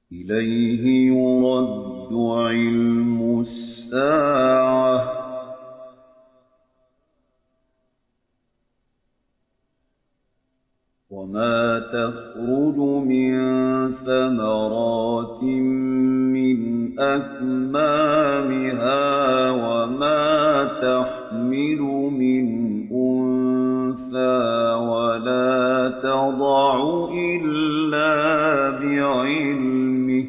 إِلَيْهِ يُرَدُّ عِلْمُ السَّاعَةِ ۚ وَمَا تَخْرُجُ مِن ثَمَرَاتٍ مِّنْ أَكْمَامِهَا وَمَا تَحْمِلُ مِنْ أُنثَىٰ وَلَا تَضَعُ إِلَّا بِعِلْمِهِ ۚ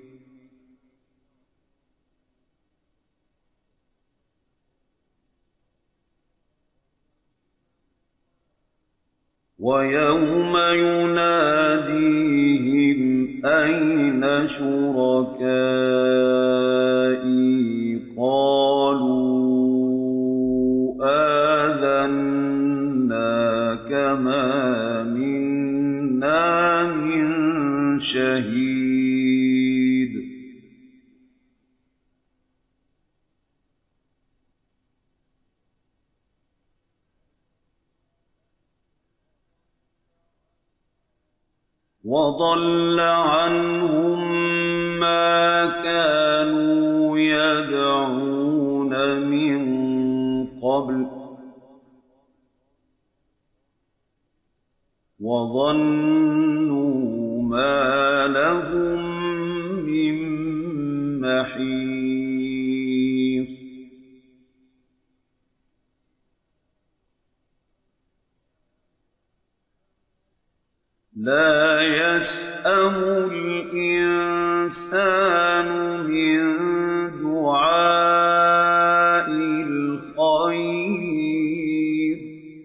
وَيَوْمَ يُنَادِيهِمْ أَيْنَ شُرَكَائِي قَالُوا آذَنَّاكَ مَا مِنَّا مِن شَهِيدٍ وَضَلَّ عَنْهُم مَّا كَانُوا يَدْعُونَ مِن قَبْلُ ۖ وَظَنُّوا مَا لَهُم مِّن مَّحِيصٍ لَّا يَسْأَمُ الْإِنسَانُ مِن دُعَاءِ الْخَيْرِ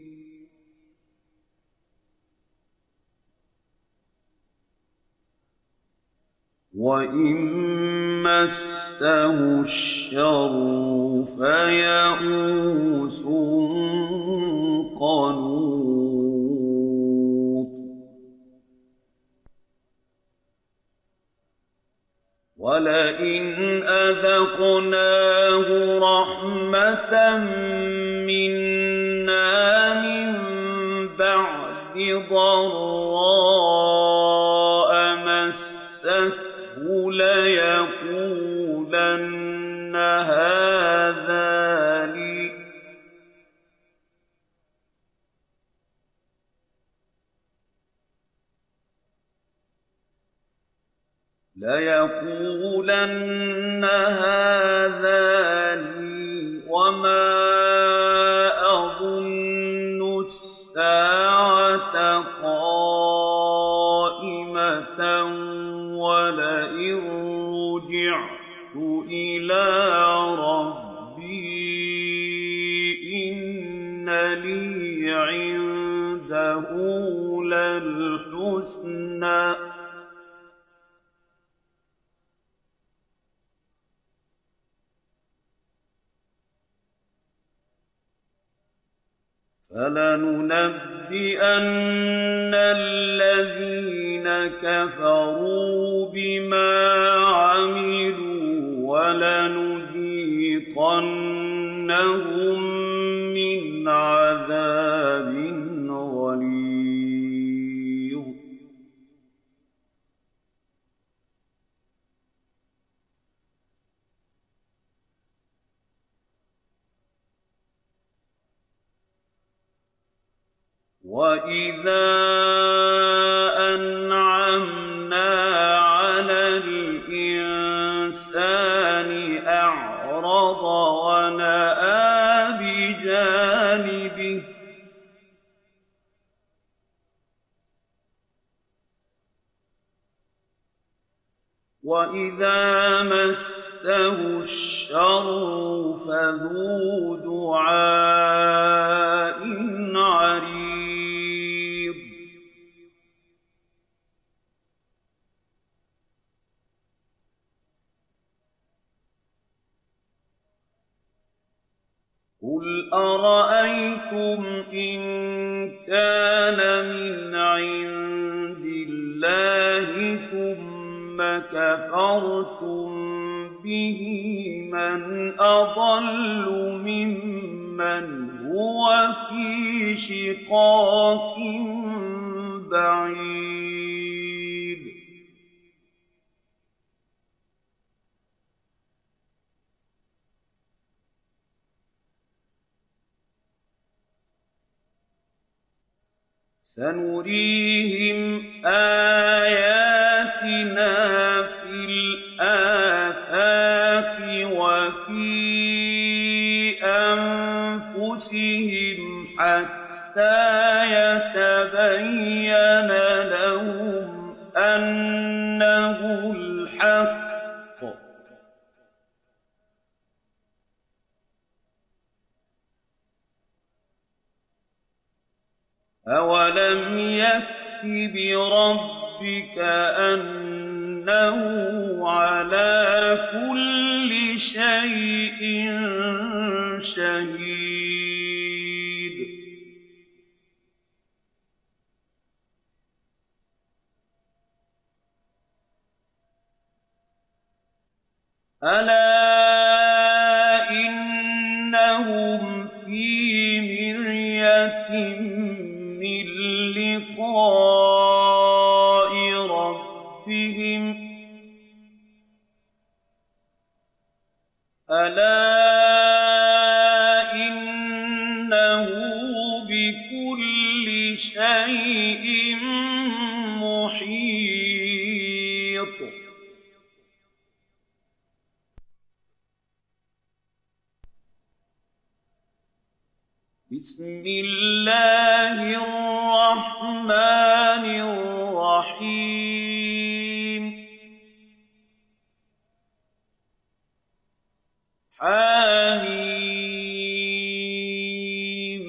وَإِن مَّسَّهُ الشَّرُّ فَيَئُوسٌ قَنُوطٌ وَلَئِنْ أَذَقْنَاهُ رَحْمَةً مِّنَّا مِن بَعْدِ ضَرَّاءَ مَسَّتْهُ لَيَقُولَنَّ هَٰذَا لِي ۖ وَمَا أَظُنُّ السَّاعَةَ قَائِمَةً وَلَئِن رُّجِعْتُ إِلَىٰ رَبِّي إِنَّ لِي عِندَهُ لَلْحُسْنَىٰ ۚ فَلَنُنَبِّئَنَّ الَّذِينَ كَفَرُوا بِمَا عَمِلُوا وَلَنُذِيقَنَّهُم مِّنْ عَذَابٍ غَلِيظٍ وَإِذَا أَنْعَمْنَا عَلَى الْإِنسَانِ أَعْرَضَ وَنَأَىٰ بِجَانِبِهِ ۖ وَإِذَا مَسَّهُ الشَّرُّ فَذُو دُعَاءٍ عَرِيضٍ قُلْ أَرَأَيْتُمْ إِن كَانَ مِنْ عِندِ اللَّهِ ثُمَّ كَفَرْتُم بِهِ مَنْ أَضَلُّ مِمَّنْ هُوَ فِي شِقَاقٍ بَعِيدٍ سنريهم آياتنا في الآفاق وفي أنفسهم حتى يتبين لهم أنه الحق. أَوَلَمْ يَكْفِ بِرَبِّكَ أَنَّهُ عَلَىٰ كُلِّ شَيْءٍ شَهِيدٌ. أَلَا إِنَّهُمْ فِي مِرْيَةٍ مِّن لِّقَاءِ رَبِّهِمْ. أَلَا إِنَّهُ بِكُلِّ شَيْءٍ مُّحِيطٌ. بسم الله الرحمن الرحيم. حم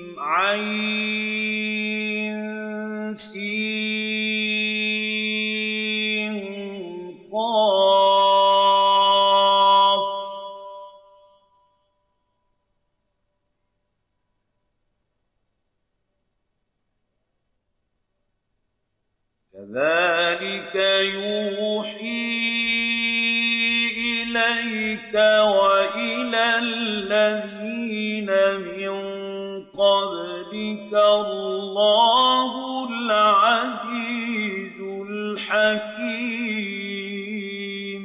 عين سين قاف. كذلك يوحي إليك وإلى الذين من قبلك الله العزيز الحكيم.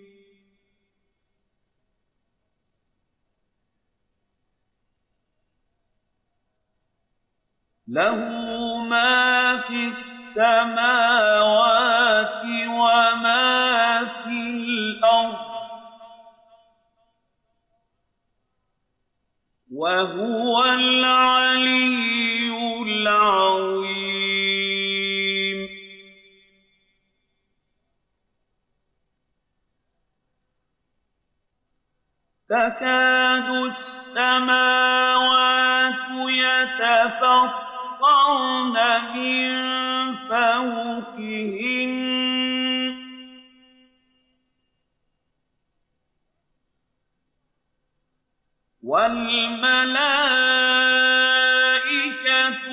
له ما في السماوات وما في الأرض وهو العلي العظيم. تكاد السماوات يتفطرن من فوقهن والملائكة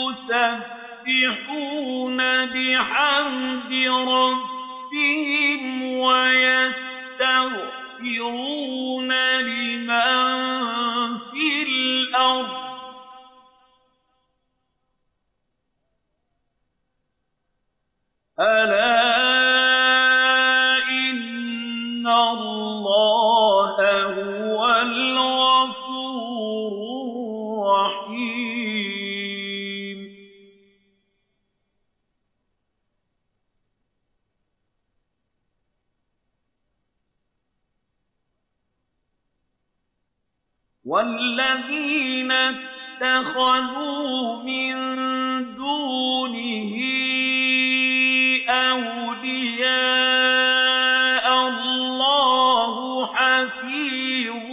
يسبحون بحمد ربهم ويستغفرون لمن في الأرض ألا إن الله هو الغفور الرحيم. والذين اتخذوا من دونه أولياء الله حفيظ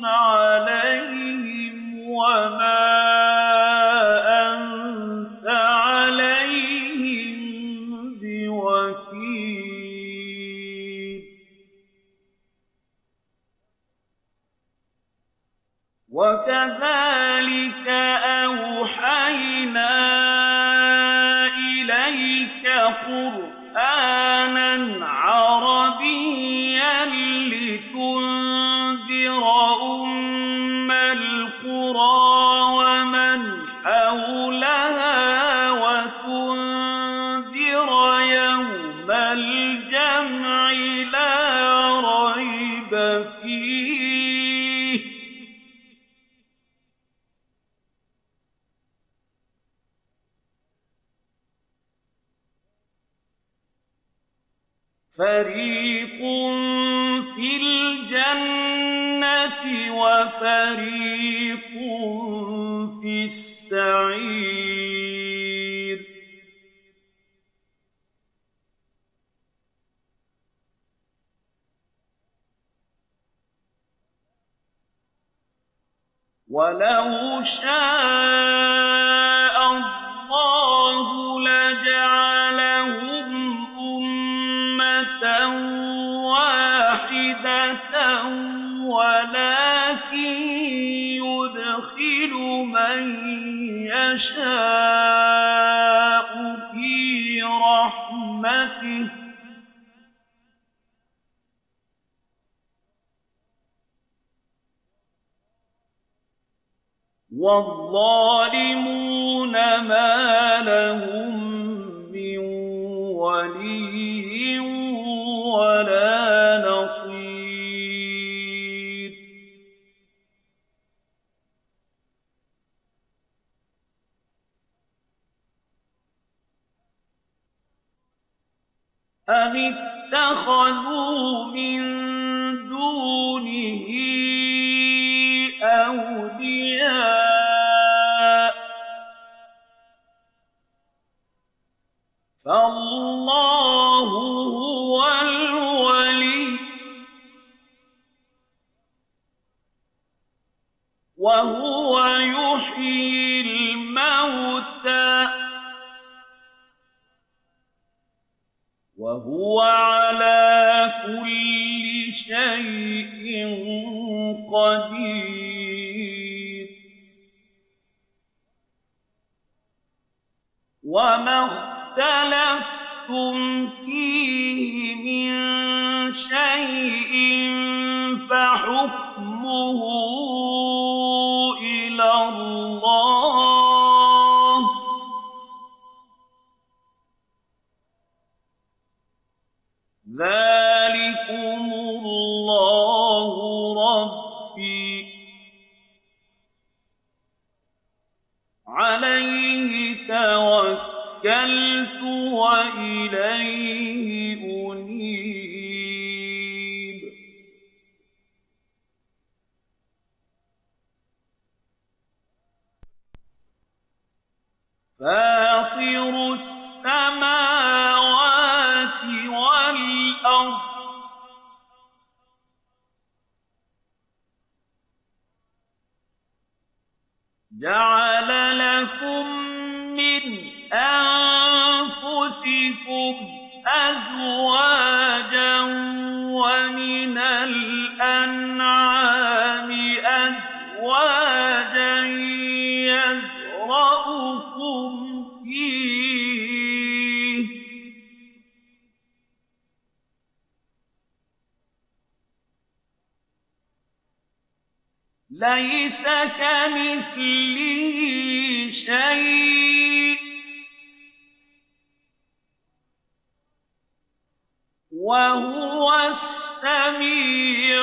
عليهم وما أنت عليهم بوكيل. وكذلك أوحينا إليك قرآنًا عربيًّا لتنذر أم القرى ومن حولها وتنذر يوم الجمع لا ريب فيه فَرِيقٌ فِي الْجَنَّةِ وَفَرِيقٌ فِي السَّعِيرِ وَلَوْ شَاءَ اللَّهُ لَجَعَلَهُمْ أُمَّةً وَاحِدَةً وَلَٰكِن يُدْخِلُ مَن يَشَاءُ فِي رَحْمَتِهِ ۚ وَالظَّالِمُونَ مَا لَهُم مِّن وَلِيٍّ وَلَا نَصِيرٍ أَمِ اتَّخَذُوا مِن دُونِهِ أَوْلِيَاءَ ۖ فَاللَّهُ هُوَ الْوَلِيُّ ۖ وَهُوَ يُحْيِي الْمَوْتَىٰ ۖ وَهُوَ عَلَىٰ كُلِّ شَيْءٍ قَدِيرٌ وَمَا اخْتَلَفْتُمْ فِيهِ مِن شَيْءٍ فَحُكْمُهُ إِلَى اللَّهِ ۚ ذَٰلِكُمُ اللَّهُ رَبِّي ۖ عَلَيْهِ تَوَكَّلْتُ وَإِلَيْهِ أُنِيبُ فَاطِرُ السَّمَاوَاتِ وَالْأَرْضِ ۖ جَعَلَ لَكُم مِّنْ أَنفُسِكُمْ أَزْوَاجًا وَمِنَ الْأَنْعَامِ أَزْوَاجًا يَذْرَؤُكُمْ فِيهِ ۚ لَيْسَ كَمِثْلِهِ شَيْءٌ ۖ وَهُوَ السَّمِيعُ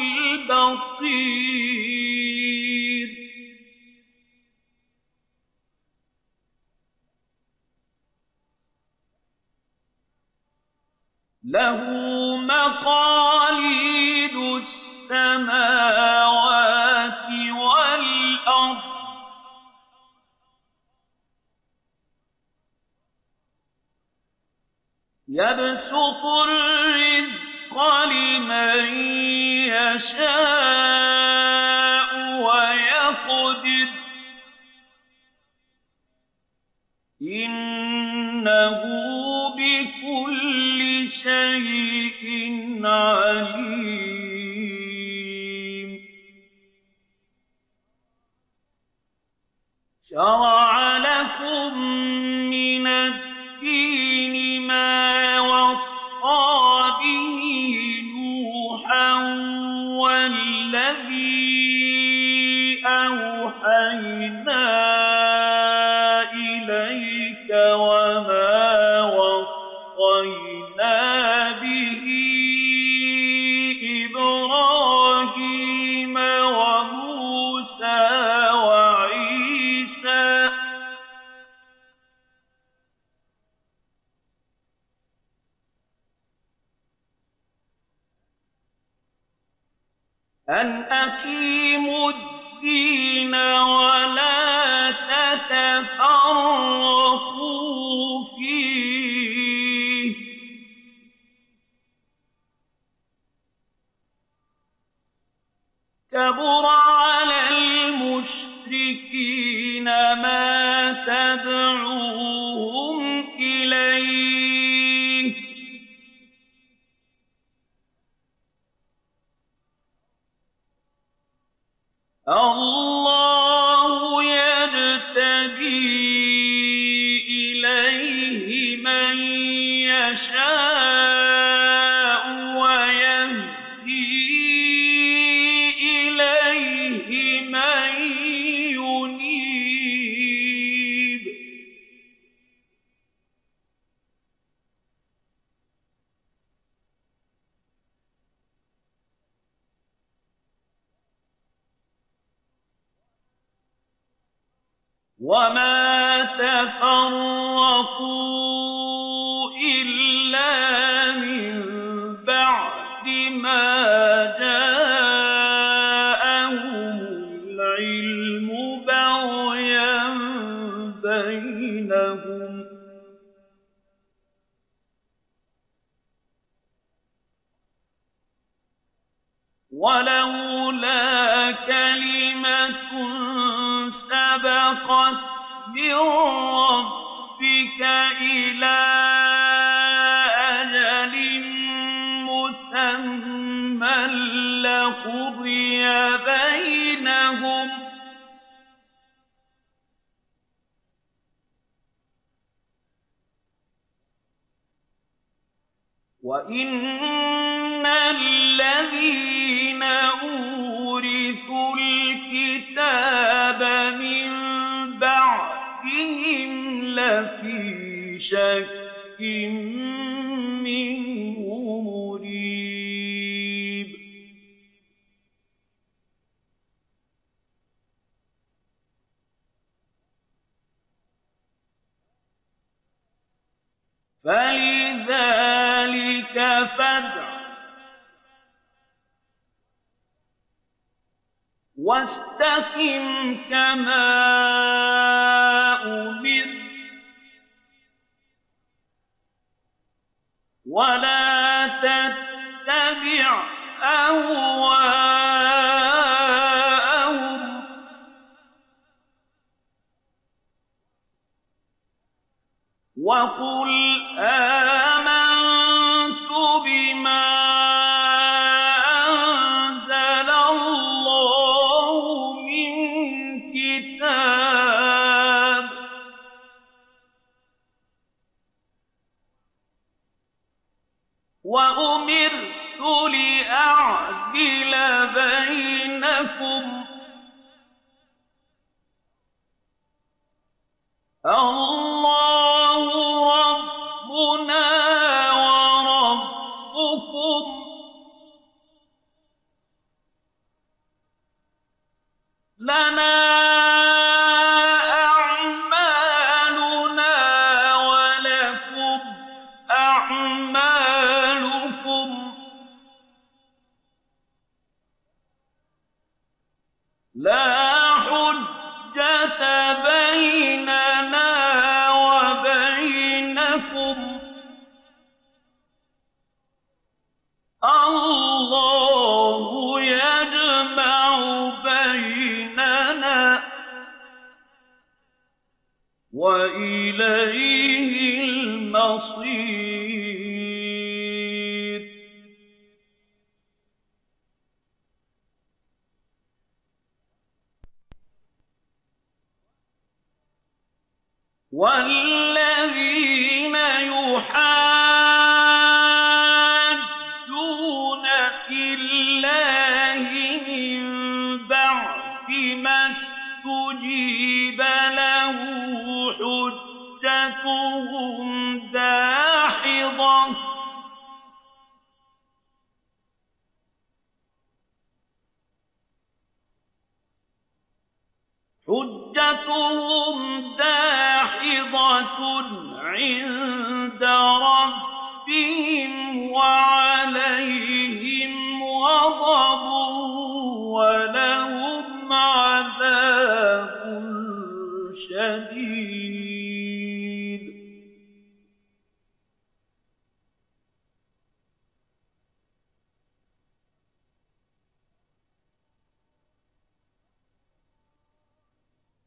الْبَصِيرُ لَهُ مَقَالِيدُ السَّمَاوَاتِ وَالْأَرْضِ ۖ يَبْسُطُ الرِّزْقَ لِمَن يَشَاءُ وَيَقْدِرُ ۚ إِنَّهُ بِكُلِّ شَيْءٍ عَلِيمٌ شَرَعَ لَكُم مِّنَ الدِّينِ مَا وَصَّىٰ بِهِ نُوحًا وَالَّذِي أَوْحَيْنَا إِلَيْكَ وَمَا وَصَّيْنَا بِهِ إِبْرَاهِيمَ وَمُوسَىٰ وَعِيسَىٰ ۖ أَنْ أَقِيمُوا الدِّينَ وَلَا تَتَفَرَّقُوا فِيهِ ۚ كَبُرَ عَلَى الْمُشْرِكِينَ مَا تَدْعُوهُمْ إِلَيْهِ ۚ اللَّهُ يَجْتَبِي إِلَيْهِ مَن يَشَاءُ وَيَهْدِي إِلَيْهِ مَن يُنِيبُ وَمَا تَفَرَّقُوا إِلَّا مِن بَعْدِ مَا جَاءَهُمُ الْعِلْمُ بَغْيًا بَيْنَهُمْ ۚ وَلَوْلَا كَلِمَةٌ سَبَقَتْ مِن رَّبِّكَ إِلَىٰ أَجَلٍ مُّسَمًّى لَّقُضِيَ بَيْنَهُمْ ۚ وَإِنَّ الَّذِينَ أُورِثُوا الْكِتَابَ مِن بَعْدِهِمْ لَفِي شَكٍّ مِّنْهُ مُرِيبٍ فَلِذَٰلِكَ فَادْعُ وَاسْتَقِمْ كَمَا أُمِرْتَ وَلَا تَتَّبِعْ أَهْوَاءَهُمْ ۖ وَقُلْ آمَنتُ بِمَا أَنزَلَ اللَّهُ مِن كِتَابٍ ۖ وَأُمِرْتُ لِأَعْدِلَ بَيْنَكُمْ ۖ اللَّهُ رَبُّنَا وَرَبُّكُمْ ۖ لَنَا أَعْمَالُنَا وَلَكُمْ أَعْمَالُكُمْ ۖ لَا حُجَّةَ بَيْنَنَا وَبَيْنَكُمْ ۖ اللَّهُ يَجْمَعُ بَيْنَنَا ۖ وَإِلَيْهِ الْمَصِيرُ وَالَّذِينَ يُحَاجُّونَ فِي اللَّهِ مِن بَعْدِ مَا اسْتُجِيبَ لَهُ حُجَّتُهُمْ دَاحِضَةٌ عِندَ رَبِّهِمْ وَعَلَيْهِمْ غَضَبٌ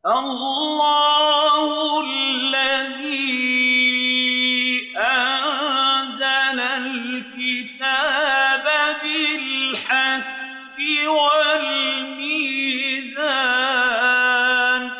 اللَّهُ الَّذِي أَنزَلَ الْكِتَابَ بِالْحَقِّ وَالْمِيزَانَ ۗ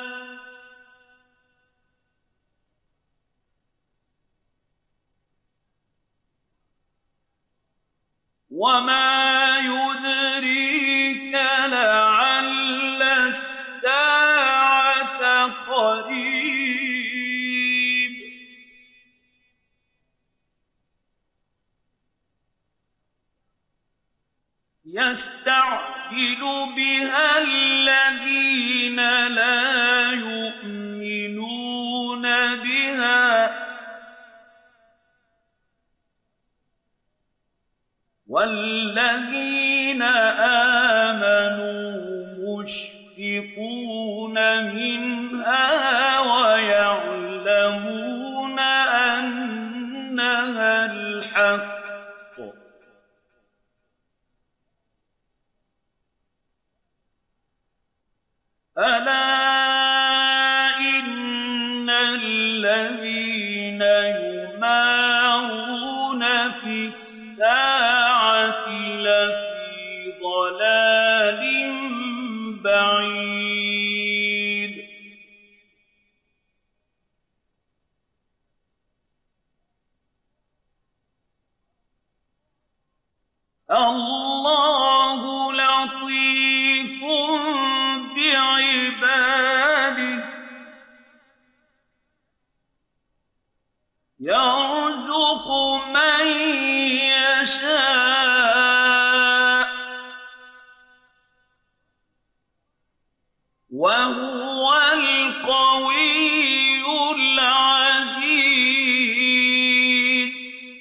وَمَا يُدْرِيكَ لَعَلَّ السَّاعَةَ قَرِيبٌ يَسْتَعْجِلُ بِهَا الَّذِينَ لَا يُؤْمِنُونَ بِهَا ۖ وَالَّذِينَ آمَنُوا مُشْفِقُونَ مِنْهَا وَيَعْلَمُونَ أَنَّهَا الْحَقُّ ۗ أَلَا إِنَّ الَّذِينَ يُمَارُونَ فِي السَّاعَةِ لَفِي ضَلَالٍ بَعِيدٍ اللَّهُ لَطِيفٌ بِعِبَادِهِ يَرْزُقُ مَن يَشَاءُ ۖ وَهُوَ الْقَوِيُّ الْعَزِيزُ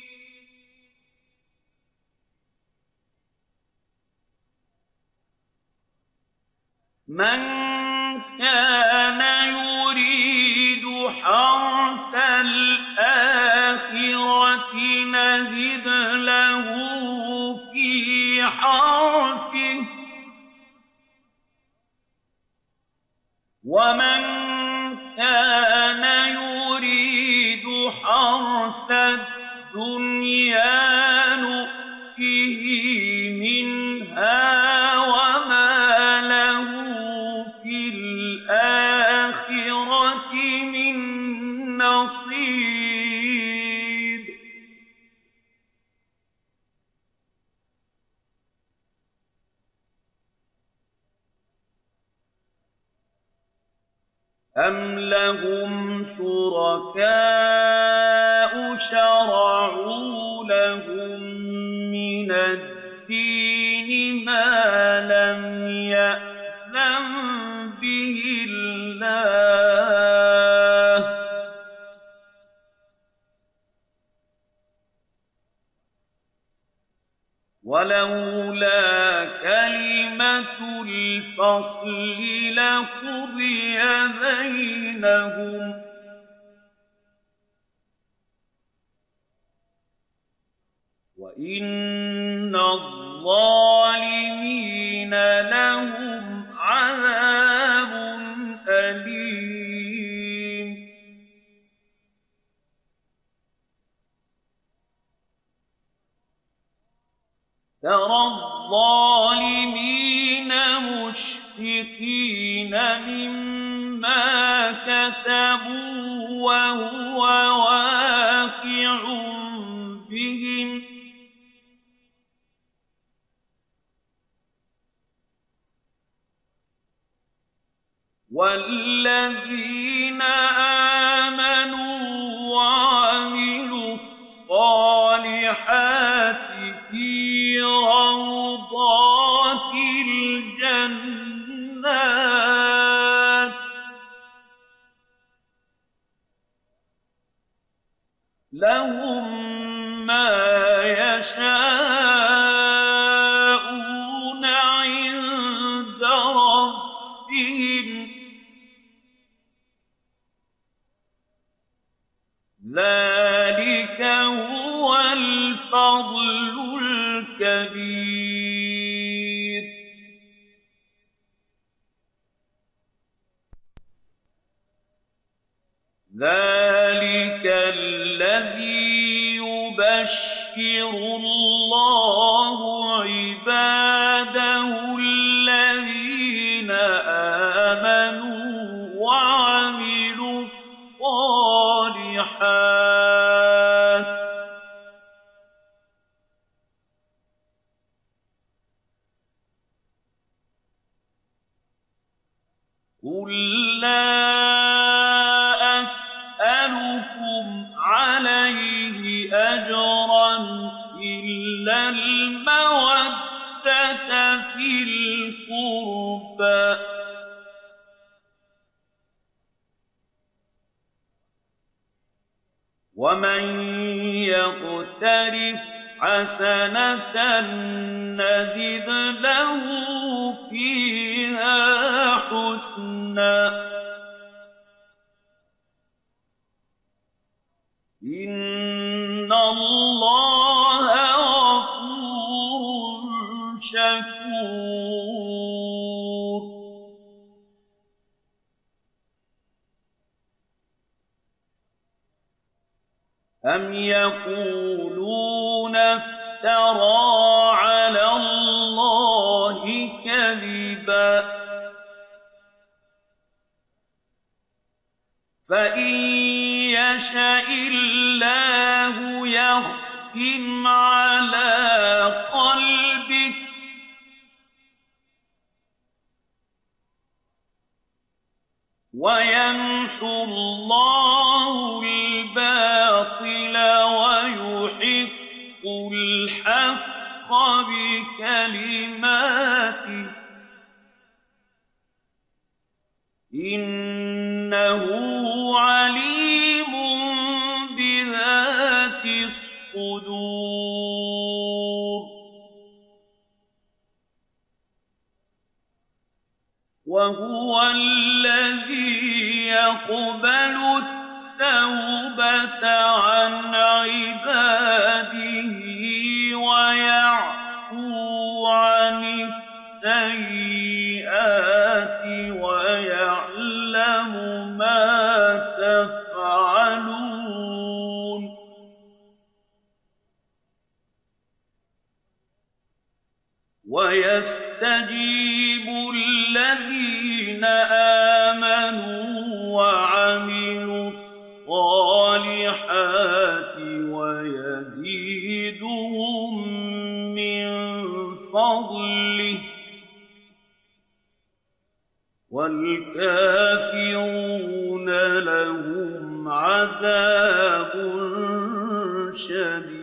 مَن كَانَ يُرِيدُ حَرْثَ الْآخِرَةِ نَزِدْ لَهُ فِي حَرْثِهِ ۖ وَمَن كَانَ يُرِيدُ حَرْثَ الدُّنْيَا نُؤْتِهِ مِنْهَا وَمَا لَهُ فِي الْآخِرَةِ مِن نَّصِيبٍ أَمْ لَهُمْ شُرَكَاءُ شَرَعُوا لَهُم مِّنَ الدِّينِ مَا لَمْ يَأْذَن بِهِ اللَّهُ ۚ وَلَوْلَا كَلِمَةُ الْفَصْلِ لَقُضِيَ بَيْنَهُمْ ۗ وَإِنَّ الظَّالِمِينَ لَهُمْ عَذَابٌ أَلِيمٌ تَرَى الظَّالِمِينَ مُشْفِقِينَ مِمَّا كَسَبُوا وَهُوَ وَاقِعٌ بِهِمْ ۗ وَالَّذِينَ آمَنُوا وَعَمِلُوا الصَّالِحَاتِ فِي رَوْضَاتِ الْجَنَّاتِ لَهُم مَّا يَشَاءُونَ عِندَ رَبِّهِمْ ۚ ذَٰلِكَ هُوَ الْفَضْلُ الْكَبِيرُ يُبَشِّرُ اللَّهُ عِبَادَهُ الَّذِينَ آمَنُوا وَعَمِلُوا الصَّالِحَاتِ قُل لَّا أَسْأَلُكُمْ عَلَيْهِ أَجْرًا إِلَّا الْمَوَدَّةَ فِي الْقُرْبَىٰ ۗ وَمَن يَقْتَرِفْ حَسَنَةً نَّزِدْ لَهُ فِيهَا حُسْنًا ۚ إِنَّ اللَّهَ غَفُورٌ شَكُورٌ. أَمْ يَقُولُونَ افْتَرَىٰ عَلَى اللَّهِ كَذِبًا ۖ فَإِن يَشَإِ اللَّهُ يَخْتِمْ عَلَىٰ قَلْبِكَ وَيَمْحُ اللَّهُ الْبَاطِلَ وَيُحِقُّ الْحَقَّ بِكَلِمَاتِهِ ۚ إِنَّهُ عَلِيمٌ بِذَاتِ الصُّدُورِ. وَهُوَ الَّذِي يَقْبَلُ التَّوْبَةَ عَنْ عِبَادِهِ وَيَعْفُو عَنِ السَّيِّئَاتِ وَيَعْلَمُ مَا تَفْعَلُونَ وَيَسْتَجِيبُ الَّذِينَ آمَنُوا وَعَمِلُوا الصَّالِحَاتِ وَيَزِيدُهُم مِّن فَضْلِهِ ۚ وَالْكَافِرُونَ لَهُمْ عَذَابٌ شَدِيدٌ.